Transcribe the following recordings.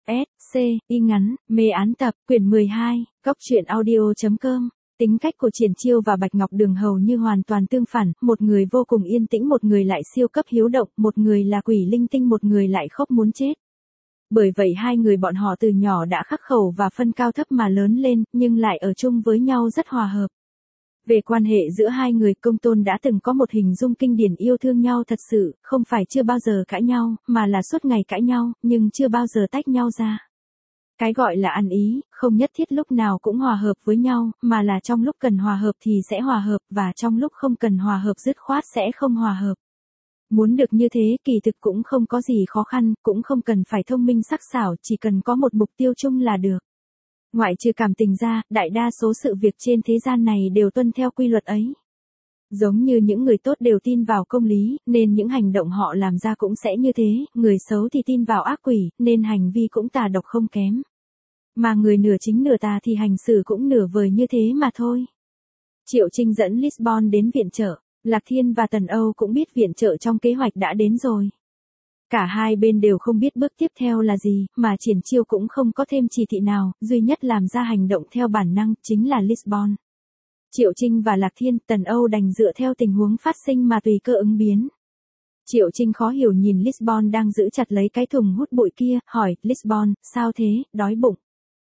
S, C, y ngắn, mê án tập, quyển 12, góc truyện audio.com. Tính cách của Triển Chiêu và Bạch Ngọc Đường hầu như hoàn toàn tương phản, một người vô cùng yên tĩnh, một người lại siêu cấp hiếu động, một người là quỷ linh tinh, một người lại khóc muốn chết. Bởi vậy hai người bọn họ từ nhỏ đã khắc khẩu và phân cao thấp mà lớn lên, nhưng lại ở chung với nhau rất hòa hợp. Về quan hệ giữa hai người, Công Tôn đã từng có một hình dung kinh điển yêu thương nhau thật sự, không phải chưa bao giờ cãi nhau, mà là suốt ngày cãi nhau, nhưng chưa bao giờ tách nhau ra. Cái gọi là ăn ý, không nhất thiết lúc nào cũng hòa hợp với nhau, mà là trong lúc cần hòa hợp thì sẽ hòa hợp, và trong lúc không cần hòa hợp dứt khoát sẽ không hòa hợp. Muốn được như thế kỳ thực cũng không có gì khó khăn, cũng không cần phải thông minh sắc sảo, chỉ cần có một mục tiêu chung là được. Ngoại trừ cảm tình ra, đại đa số sự việc trên thế gian này đều tuân theo quy luật ấy. Giống như những người tốt đều tin vào công lý, nên những hành động họ làm ra cũng sẽ như thế, người xấu thì tin vào ác quỷ, nên hành vi cũng tà độc không kém. Mà người nửa chính nửa tà thì hành xử cũng nửa vời như thế mà thôi. Triệu Trinh dẫn Lisbon đến viện trợ, Lạc Thiên và Tần Âu cũng biết viện trợ trong kế hoạch đã đến rồi. Cả hai bên đều không biết bước tiếp theo là gì, mà Triển Chiêu cũng không có thêm chỉ thị nào, duy nhất làm ra hành động theo bản năng, chính là Lisbon. Triệu Trinh và Lạc Thiên, Tần Âu đành dựa theo tình huống phát sinh mà tùy cơ ứng biến. Triệu Trinh khó hiểu nhìn Lisbon đang giữ chặt lấy cái thùng hút bụi kia, hỏi, Lisbon, sao thế, đói bụng?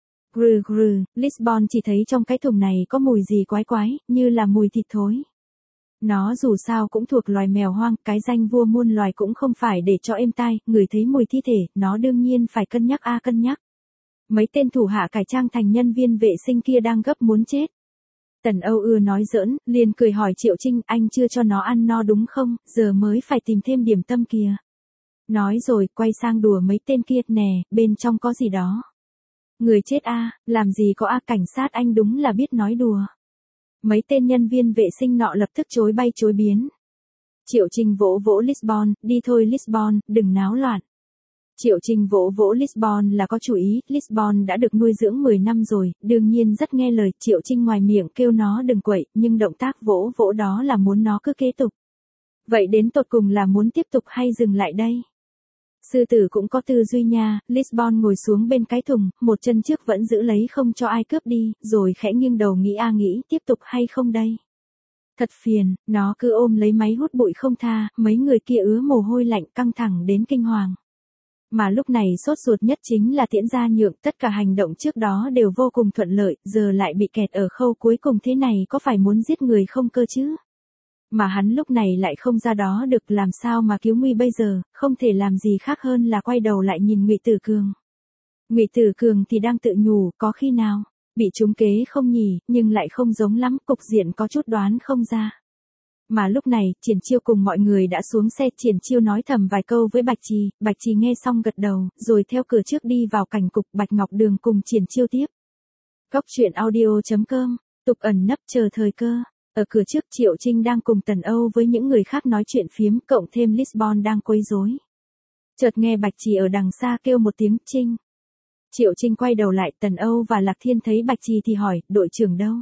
Grừ grừ, Lisbon chỉ thấy trong cái thùng này có mùi gì quái quái, như là mùi thịt thối. Nó dù sao cũng thuộc loài mèo hoang, cái danh vua muôn loài cũng không phải để cho êm tai, ngửi thấy mùi thi thể, nó đương nhiên phải cân nhắc cân nhắc. Mấy tên thủ hạ cải trang thành nhân viên vệ sinh kia đang gấp muốn chết. Tần Âu ưa nói giỡn, liền cười hỏi Triệu Trinh, anh chưa cho nó ăn no đúng không, giờ mới phải tìm thêm điểm tâm kìa. Nói rồi, quay sang đùa mấy tên kia, nè, bên trong có gì đó. Người chết làm gì có cảnh sát anh đúng là biết nói đùa. Mấy tên nhân viên vệ sinh nọ lập tức chối bay chối biến. Triệu Trinh vỗ vỗ Lisbon, đi thôi Lisbon, đừng náo loạn. Triệu Trinh vỗ vỗ Lisbon là có chủ ý, Lisbon đã được nuôi dưỡng 10 năm rồi, đương nhiên rất nghe lời, Triệu Trinh ngoài miệng kêu nó đừng quậy, nhưng động tác vỗ vỗ đó là muốn nó cứ kế tục. Vậy đến tột cùng là muốn tiếp tục hay dừng lại đây? Sư tử cũng có tư duy nha, Lisbon ngồi xuống bên cái thùng, một chân trước vẫn giữ lấy không cho ai cướp đi, rồi khẽ nghiêng đầu nghĩ tiếp tục hay không đây? Thật phiền, nó cứ ôm lấy máy hút bụi không tha, mấy người kia ứa mồ hôi lạnh căng thẳng đến kinh hoàng. Mà lúc này sốt ruột nhất chính là Tiễn Gia Nhượng, tất cả hành động trước đó đều vô cùng thuận lợi, giờ lại bị kẹt ở khâu cuối cùng thế này có phải muốn giết người không cơ chứ? Mà hắn lúc này lại không ra đó được, làm sao mà cứu nguy bây giờ, không thể làm gì khác hơn là quay đầu lại nhìn Ngụy Tử Cường. Ngụy Tử Cường thì đang tự nhủ, có khi nào bị trúng kế không nhỉ, nhưng lại không giống lắm, cục diện có chút đoán không ra. Mà lúc này, Triển Chiêu cùng mọi người đã xuống xe, Triển Chiêu nói thầm vài câu với Bạch Trì nghe xong gật đầu, rồi theo cửa trước đi vào cảnh cục, Bạch Ngọc Đường cùng Triển Chiêu tiếp. Góc truyện audio.com, tục ẩn nấp chờ thời cơ. Ở cửa trước Triệu Trinh đang cùng Tần Âu với những người khác nói chuyện phiếm, cộng thêm Lisbon đang quấy rối. Chợt nghe Bạch Trì ở đằng xa kêu một tiếng Trinh. Triệu Trinh quay đầu lại, Tần Âu và Lạc Thiên thấy Bạch Trì thì hỏi, đội trưởng đâu?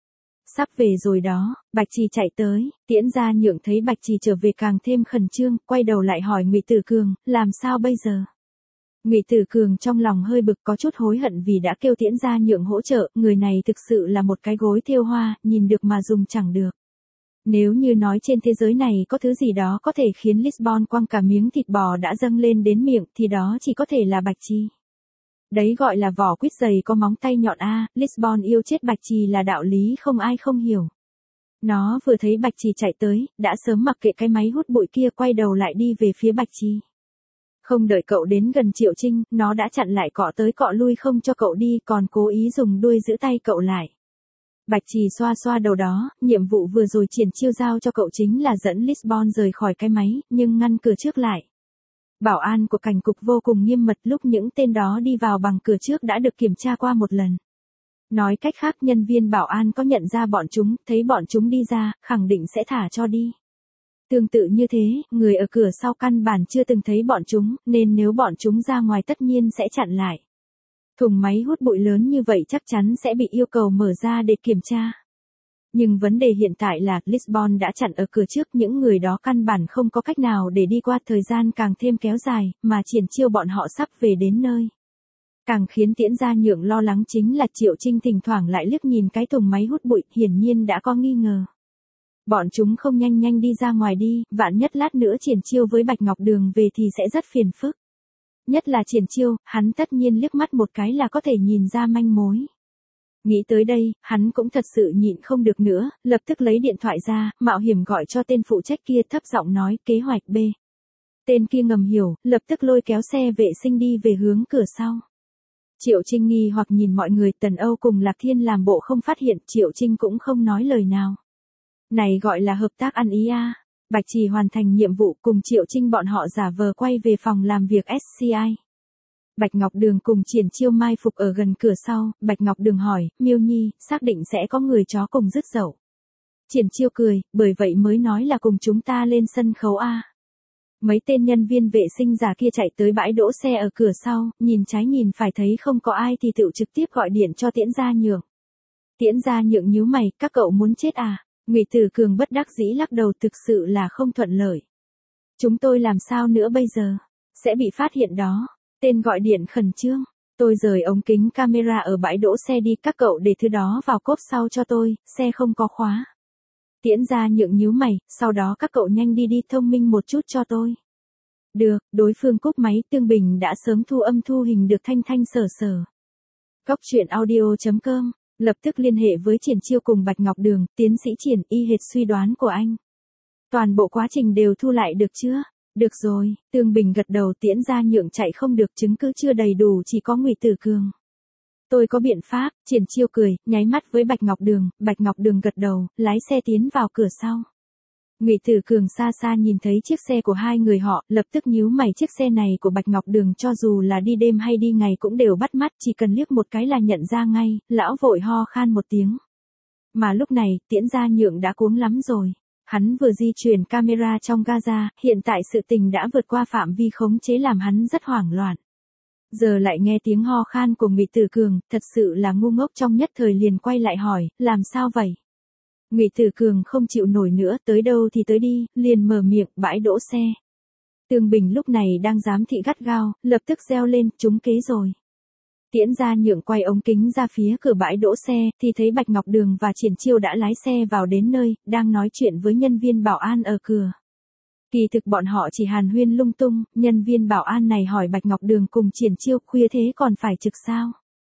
Sắp về rồi đó, Bạch Trì chạy tới, Tiễn Gia Nhượng thấy Bạch Trì trở về càng thêm khẩn trương, quay đầu lại hỏi Ngụy Tử Cường, làm sao bây giờ? Ngụy Tử Cường trong lòng hơi bực, có chút hối hận vì đã kêu Tiễn Gia Nhượng hỗ trợ, người này thực sự là một cái gối thêu hoa, nhìn được mà dùng chẳng được. Nếu như nói trên thế giới này có thứ gì đó có thể khiến Lisbon quăng cả miếng thịt bò đã dâng lên đến miệng thì đó chỉ có thể là Bạch Trì. Đấy gọi là vỏ quýt dày có móng tay nhọn Lisbon yêu chết Bạch Trì là đạo lý không ai không hiểu. Nó vừa thấy Bạch Trì chạy tới, đã sớm mặc kệ cái máy hút bụi kia, quay đầu lại đi về phía Bạch Trì. Không đợi cậu đến gần Triệu Trinh, nó đã chặn lại, cọ tới cọ lui không cho cậu đi, còn cố ý dùng đuôi giữ tay cậu lại. Bạch Trì xoa xoa đầu đó, nhiệm vụ vừa rồi Triển Chiêu giao cho cậu chính là dẫn Lisbon rời khỏi cái máy, nhưng ngăn cửa trước lại. Bảo an của cảnh cục vô cùng nghiêm mật, lúc những tên đó đi vào bằng cửa trước đã được kiểm tra qua một lần. Nói cách khác, nhân viên bảo an có nhận ra bọn chúng, thấy bọn chúng đi ra, khẳng định sẽ thả cho đi. Tương tự như thế, người ở cửa sau căn bản chưa từng thấy bọn chúng, nên nếu bọn chúng ra ngoài tất nhiên sẽ chặn lại. Thùng máy hút bụi lớn như vậy chắc chắn sẽ bị yêu cầu mở ra để kiểm tra. Nhưng vấn đề hiện tại là Lisbon đã chặn ở cửa trước, những người đó căn bản không có cách nào để đi qua, thời gian càng thêm kéo dài, mà Triển Chiêu bọn họ sắp về đến nơi. Càng khiến Tiễn Gia Nhượng lo lắng chính là Triệu Trinh thỉnh thoảng lại liếc nhìn cái thùng máy hút bụi, hiển nhiên đã có nghi ngờ. Bọn chúng không nhanh nhanh đi ra ngoài đi, vạn nhất lát nữa Triển Chiêu với Bạch Ngọc Đường về thì sẽ rất phiền phức. Nhất là Triển Chiêu, hắn tất nhiên liếc mắt một cái là có thể nhìn ra manh mối. Nghĩ tới đây, hắn cũng thật sự nhịn không được nữa, lập tức lấy điện thoại ra, mạo hiểm gọi cho tên phụ trách kia, thấp giọng nói kế hoạch B. Tên kia ngầm hiểu, lập tức lôi kéo xe vệ sinh đi về hướng cửa sau. Triệu Trinh nghi hoặc nhìn mọi người, Tần Âu cùng Lạc Thiên làm bộ không phát hiện, Triệu Trinh cũng không nói lời nào. Này gọi là hợp tác ăn ý a. Bạch Trì hoàn thành nhiệm vụ cùng Triệu Trinh bọn họ giả vờ quay về phòng làm việc SCI. Bạch Ngọc Đường cùng Triển Chiêu mai phục ở gần cửa sau, Bạch Ngọc Đường hỏi, Miêu Nhi, xác định sẽ có người chó cùng dứt dậu. Triển Chiêu cười, bởi vậy mới nói là cùng chúng ta lên sân khấu A. Mấy tên nhân viên vệ sinh già kia chạy tới bãi đỗ xe ở cửa sau, nhìn trái nhìn phải thấy không có ai thì tự trực tiếp gọi điện cho Tiễn Gia Nhượng. Tiễn Gia Nhượng nhíu mày, các cậu muốn chết à? Ngụy Tử Cường bất đắc dĩ lắc đầu, thực sự là không thuận lợi. Chúng tôi làm sao nữa bây giờ? Sẽ bị phát hiện đó. Tên gọi điện khẩn trương. Tôi rời ống kính camera ở bãi đỗ xe đi, các cậu để thứ đó vào cốp sau cho tôi, xe không có khóa. Tiễn Gia Nhượng nhíu mày, sau đó các cậu nhanh đi đi, thông minh một chút cho tôi. Được, đối phương cúp máy, Tương Bình đã sớm thu âm thu hình được thanh thanh sở sở. Cóc truyện audio.com, lập tức liên hệ với Triển Chiêu cùng Bạch Ngọc Đường, tiến sĩ Triển, y hệt suy đoán của anh. Toàn bộ quá trình đều thu lại được chưa? Được rồi, Tương Bình gật đầu. Tiễn Gia Nhượng chạy không được, chứng cứ chưa đầy đủ, chỉ có Ngụy Tử Cường. Tôi có biện pháp, Triển Chiêu cười, nháy mắt với Bạch Ngọc Đường gật đầu, lái xe tiến vào cửa sau. Ngụy Tử Cường xa xa nhìn thấy chiếc xe của hai người họ, lập tức nhíu mày, chiếc xe này của Bạch Ngọc Đường cho dù là đi đêm hay đi ngày cũng đều bắt mắt, chỉ cần liếc một cái là nhận ra ngay, lão vội ho khan một tiếng. Mà lúc này, Tiễn Gia Nhượng đã cuống lắm rồi. Hắn vừa di chuyển camera trong gaza, hiện tại sự tình đã vượt qua phạm vi khống chế làm hắn rất hoảng loạn. Giờ lại nghe tiếng ho khan của Ngụy Tử Cường, thật sự là ngu ngốc, trong nhất thời liền quay lại hỏi, làm sao vậy? Ngụy Tử Cường không chịu nổi nữa, tới đâu thì tới đi, liền mở miệng, bãi đỗ xe. Tương Bình lúc này đang giám thị gắt gao, lập tức reo lên, trúng kế rồi. Tiễn Gia Nhượng quay ống kính ra phía cửa bãi đỗ xe, thì thấy Bạch Ngọc Đường và Triển Chiêu đã lái xe vào đến nơi, đang nói chuyện với nhân viên bảo an ở cửa. Kỳ thực bọn họ chỉ hàn huyên lung tung, nhân viên bảo an này hỏi Bạch Ngọc Đường cùng Triển Chiêu, khuya thế còn phải trực sao?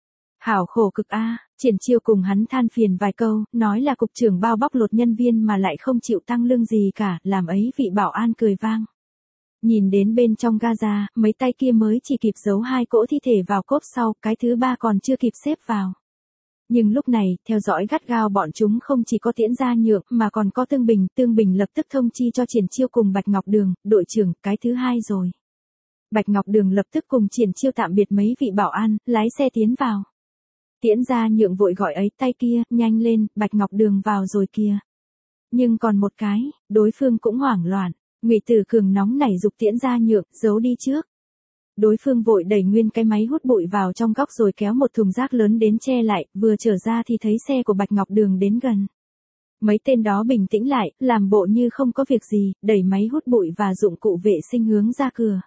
Hảo khổ cực a. Triển Chiêu cùng hắn than phiền vài câu, nói là cục trưởng bao bóc lột nhân viên mà lại không chịu tăng lương gì cả, làm ấy vị bảo an cười vang. Nhìn đến bên trong gaza, mấy tay kia mới chỉ kịp giấu hai cỗ thi thể vào cốp sau, cái thứ ba còn chưa kịp xếp vào. Nhưng lúc này, theo dõi gắt gao bọn chúng không chỉ có Tiễn Gia Nhượng mà còn có Tương Bình lập tức thông chi cho Triển Chiêu cùng Bạch Ngọc Đường, đội trưởng, cái thứ hai rồi. Bạch Ngọc Đường lập tức cùng Triển Chiêu tạm biệt mấy vị bảo an, lái xe tiến vào. Tiễn Gia Nhượng vội gọi ấy, tay kia, nhanh lên, Bạch Ngọc Đường vào rồi kìa. Nhưng còn một cái, đối phương cũng hoảng loạn. Ngụy Tử Cường nóng nảy giục Tiễn Gia Nhượng, giấu đi trước. Đối phương vội đẩy nguyên cái máy hút bụi vào trong góc rồi kéo một thùng rác lớn đến che lại, vừa trở ra thì thấy xe của Bạch Ngọc Đường đến gần. Mấy tên đó bình tĩnh lại, làm bộ như không có việc gì, đẩy máy hút bụi và dụng cụ vệ sinh hướng ra cửa.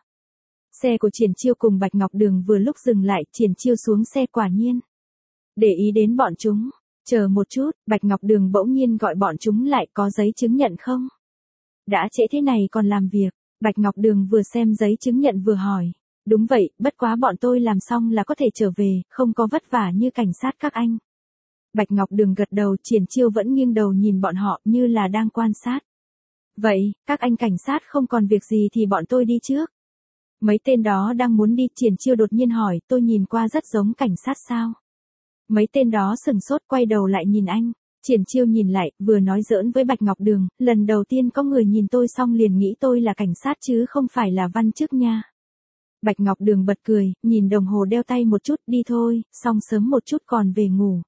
Xe của Triển Chiêu cùng Bạch Ngọc Đường vừa lúc dừng lại, Triển Chiêu xuống xe, quả nhiên để ý đến bọn chúng. Chờ một chút, Bạch Ngọc Đường bỗng nhiên gọi bọn chúng lại, có giấy chứng nhận không? Đã trễ thế này còn làm việc. Bạch Ngọc Đường vừa xem giấy chứng nhận vừa hỏi. Đúng vậy, bất quá bọn tôi làm xong là có thể trở về, không có vất vả như cảnh sát các anh. Bạch Ngọc Đường gật đầu, Triển Chiêu vẫn nghiêng đầu nhìn bọn họ như là đang quan sát. Vậy, các anh cảnh sát không còn việc gì thì bọn tôi đi trước. Mấy tên đó đang muốn đi, Triển Chiêu đột nhiên hỏi, tôi nhìn qua rất giống cảnh sát sao? Mấy tên đó sừng sốt quay đầu lại nhìn anh. Triển Chiêu nhìn lại, vừa nói giỡn với Bạch Ngọc Đường, lần đầu tiên có người nhìn tôi xong liền nghĩ tôi là cảnh sát chứ không phải là văn chức nha. Bạch Ngọc Đường bật cười, nhìn đồng hồ đeo tay một chút, đi thôi, xong sớm một chút còn về ngủ.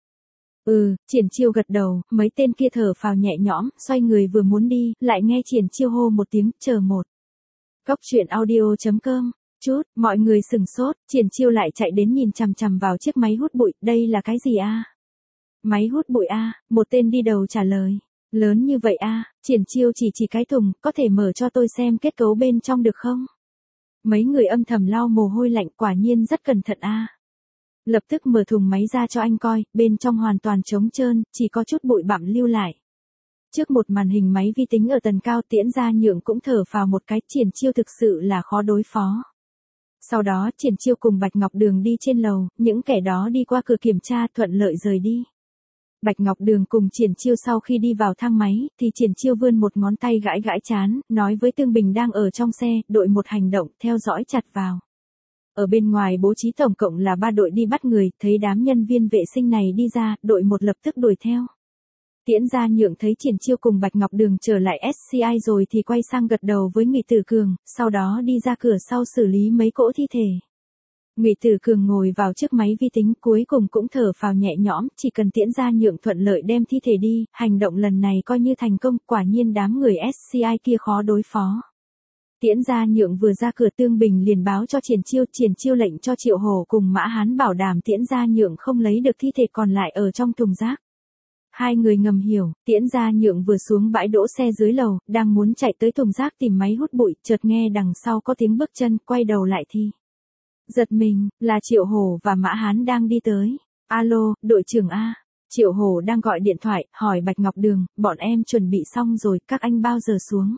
Triển Chiêu gật đầu, mấy tên kia thở phào nhẹ nhõm, xoay người vừa muốn đi, lại nghe Triển Chiêu hô một tiếng, chờ một. Cóc truyện audio.com, mọi người sừng sốt, Triển Chiêu lại chạy đến nhìn chằm chằm vào chiếc máy hút bụi, đây là cái gì a? Máy hút bụi a, một tên đi đầu trả lời. Lớn như vậy a? Triển Chiêu chỉ cái thùng, có thể mở cho tôi xem kết cấu bên trong được không? Mấy người âm thầm lau mồ hôi lạnh, quả nhiên rất cẩn thận a. Lập tức mở thùng máy ra cho anh coi, bên trong hoàn toàn trống trơn, chỉ có chút bụi bặm lưu lại. Trước một màn hình máy vi tính ở tầng cao, Tiễn Gia Nhượng cũng thở phào một cái, Triển Chiêu thực sự là khó đối phó. Sau đó Triển Chiêu cùng Bạch Ngọc Đường đi trên lầu, những kẻ đó đi qua cửa kiểm tra thuận lợi rời đi. Bạch Ngọc Đường cùng Triển Chiêu sau khi đi vào thang máy, thì Triển Chiêu vươn một ngón tay gãi gãi trán, nói với Tương Bình đang ở trong xe, đội một hành động, theo dõi chặt vào. Ở bên ngoài bố trí tổng cộng là 3 đội đi bắt người, thấy đám nhân viên vệ sinh này đi ra, đội một lập tức đuổi theo. Tiễn Gia Nhượng thấy Triển Chiêu cùng Bạch Ngọc Đường trở lại SCI rồi thì quay sang gật đầu với Ngụy Tử Cường, sau đó đi ra cửa sau xử lý mấy cỗ thi thể. Ngụy Tử Cường ngồi vào trước máy vi tính, cuối cùng cũng thở phào nhẹ nhõm, chỉ cần Tiễn Gia Nhượng thuận lợi đem thi thể đi, hành động lần này coi như thành công, quả nhiên đám người SCI kia khó đối phó. Tiễn Gia Nhượng vừa ra cửa, Tương Bình liền báo cho Triển Chiêu lệnh cho Triệu Hổ cùng Mã Hán bảo đảm Tiễn Gia Nhượng không lấy được thi thể còn lại ở trong thùng rác. Hai người ngầm hiểu, Tiễn Gia Nhượng vừa xuống bãi đỗ xe dưới lầu, đang muốn chạy tới thùng rác tìm máy hút bụi, chợt nghe đằng sau có tiếng bước chân, quay đầu lại thì giật mình, là Triệu Hổ và Mã Hán đang đi tới. Alo, đội trưởng A. Triệu Hổ đang gọi điện thoại, hỏi Bạch Ngọc Đường, bọn em chuẩn bị xong rồi, các anh bao giờ xuống?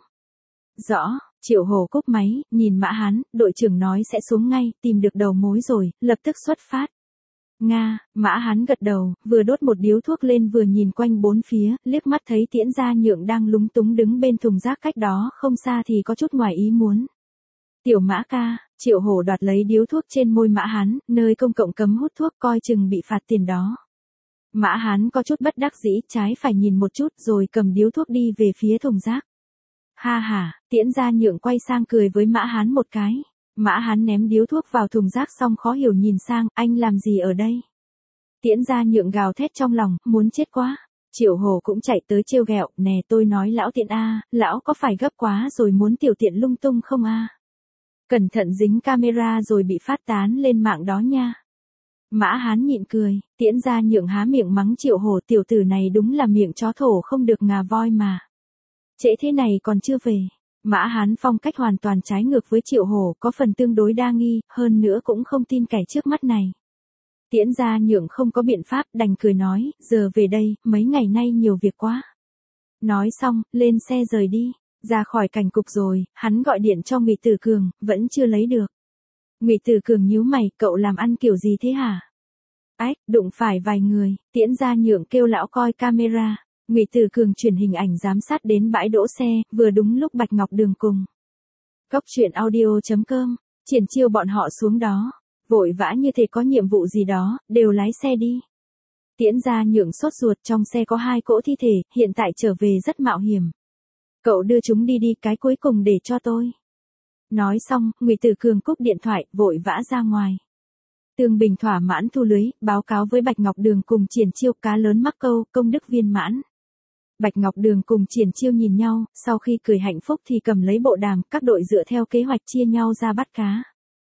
Rõ, Triệu Hổ cúp máy, nhìn Mã Hán, đội trưởng nói sẽ xuống ngay, tìm được đầu mối rồi, lập tức xuất phát. Nga, Mã Hán gật đầu, vừa đốt một điếu thuốc lên vừa nhìn quanh bốn phía, liếc mắt thấy Tiễn Gia Nhượng đang lúng túng đứng bên thùng rác cách đó không xa thì có chút ngoài ý muốn. Tiểu Mã ca, Triệu Hổ đoạt lấy điếu thuốc trên môi Mã Hán, nơi công cộng cấm hút thuốc coi chừng bị phạt tiền đó. Mã Hán có chút bất đắc dĩ, trái phải nhìn một chút rồi cầm điếu thuốc đi về phía thùng rác. Ha ha, Tiễn Gia Nhượng quay sang cười với Mã Hán một cái. Mã Hán ném điếu thuốc vào thùng rác xong khó hiểu nhìn sang, anh làm gì ở đây? Tiễn Gia Nhượng gào thét trong lòng, muốn chết quá. Triệu Hổ cũng chạy tới trêu ghẹo, nè tôi nói lão Tiện a, lão có phải gấp quá rồi muốn tiểu tiện lung tung không a? Cẩn thận dính camera rồi bị phát tán lên mạng đó nha. Mã Hán nhịn cười, Tiễn Gia Nhượng há miệng mắng Triệu Hổ, tiểu tử này đúng là miệng chó thổ không được ngà voi mà. Trễ thế này còn chưa về. Mã Hán phong cách hoàn toàn trái ngược với Triệu Hổ, có phần tương đối đa nghi, hơn nữa cũng không tin kẻ trước mắt này. Tiễn Gia Nhượng không có biện pháp, đành cười nói, giờ về đây, mấy ngày nay nhiều việc quá. Nói xong, lên xe rời đi, ra khỏi cảnh cục rồi, hắn gọi điện cho Ngụy Tử Cường, vẫn chưa lấy được. Ngụy Tử Cường nhíu mày, cậu làm ăn kiểu gì thế hả? Ách, đụng phải vài người, Tiễn Gia Nhượng kêu lão coi camera. Ngụy Tử Cường chuyển hình ảnh giám sát đến bãi đỗ xe, vừa đúng lúc Bạch Ngọc Đường cùng Cốc Truyện Audio.com, Triển Chiêu bọn họ xuống đó, vội vã như thể có nhiệm vụ gì đó, đều lái xe đi. Tiễn Gia Nhượng sốt ruột, trong xe có 2 cỗ thi thể, hiện tại trở về rất mạo hiểm. Cậu đưa chúng đi đi, cái cuối cùng để cho tôi. Nói xong, Ngụy Tử Cường cúp điện thoại, vội vã ra ngoài. Tương Bình thỏa mãn thu lưới, báo cáo với Bạch Ngọc Đường cùng Triển Chiêu, cá lớn mắc câu, công đức viên mãn. Bạch Ngọc Đường cùng Triển Chiêu nhìn nhau, sau khi cười hạnh phúc thì cầm lấy bộ đàm, các đội dựa theo kế hoạch chia nhau ra bắt cá.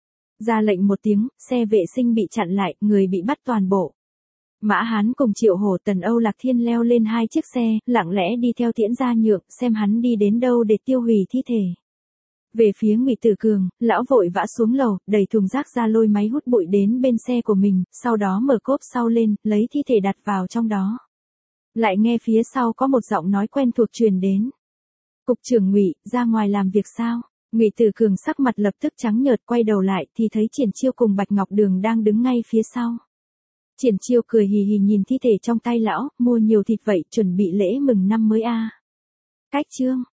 Ra lệnh một tiếng, xe vệ sinh bị chặn lại, người bị bắt toàn bộ. Mã Hán cùng Triệu Hổ, Tần Âu Lạc Thiên leo lên 2 chiếc xe, lặng lẽ đi theo Tiễn Gia Nhượng, xem hắn đi đến đâu để tiêu hủy thi thể. Về phía Ngụy Tử Cường, lão vội vã xuống lầu, đẩy thùng rác ra lôi máy hút bụi đến bên xe của mình, sau đó mở cốp sau lên, lấy thi thể đặt vào trong đó. Lại nghe phía sau có một giọng nói quen thuộc truyền đến. Cục trưởng Ngụy, ra ngoài làm việc sao? Ngụy Tử Cường sắc mặt lập tức trắng nhợt, quay đầu lại thì thấy Triển Chiêu cùng Bạch Ngọc Đường đang đứng ngay phía sau. Triển Chiêu cười hì hì nhìn thi thể trong tay lão, mua nhiều thịt vậy, chuẩn bị lễ mừng năm mới a. Cách chương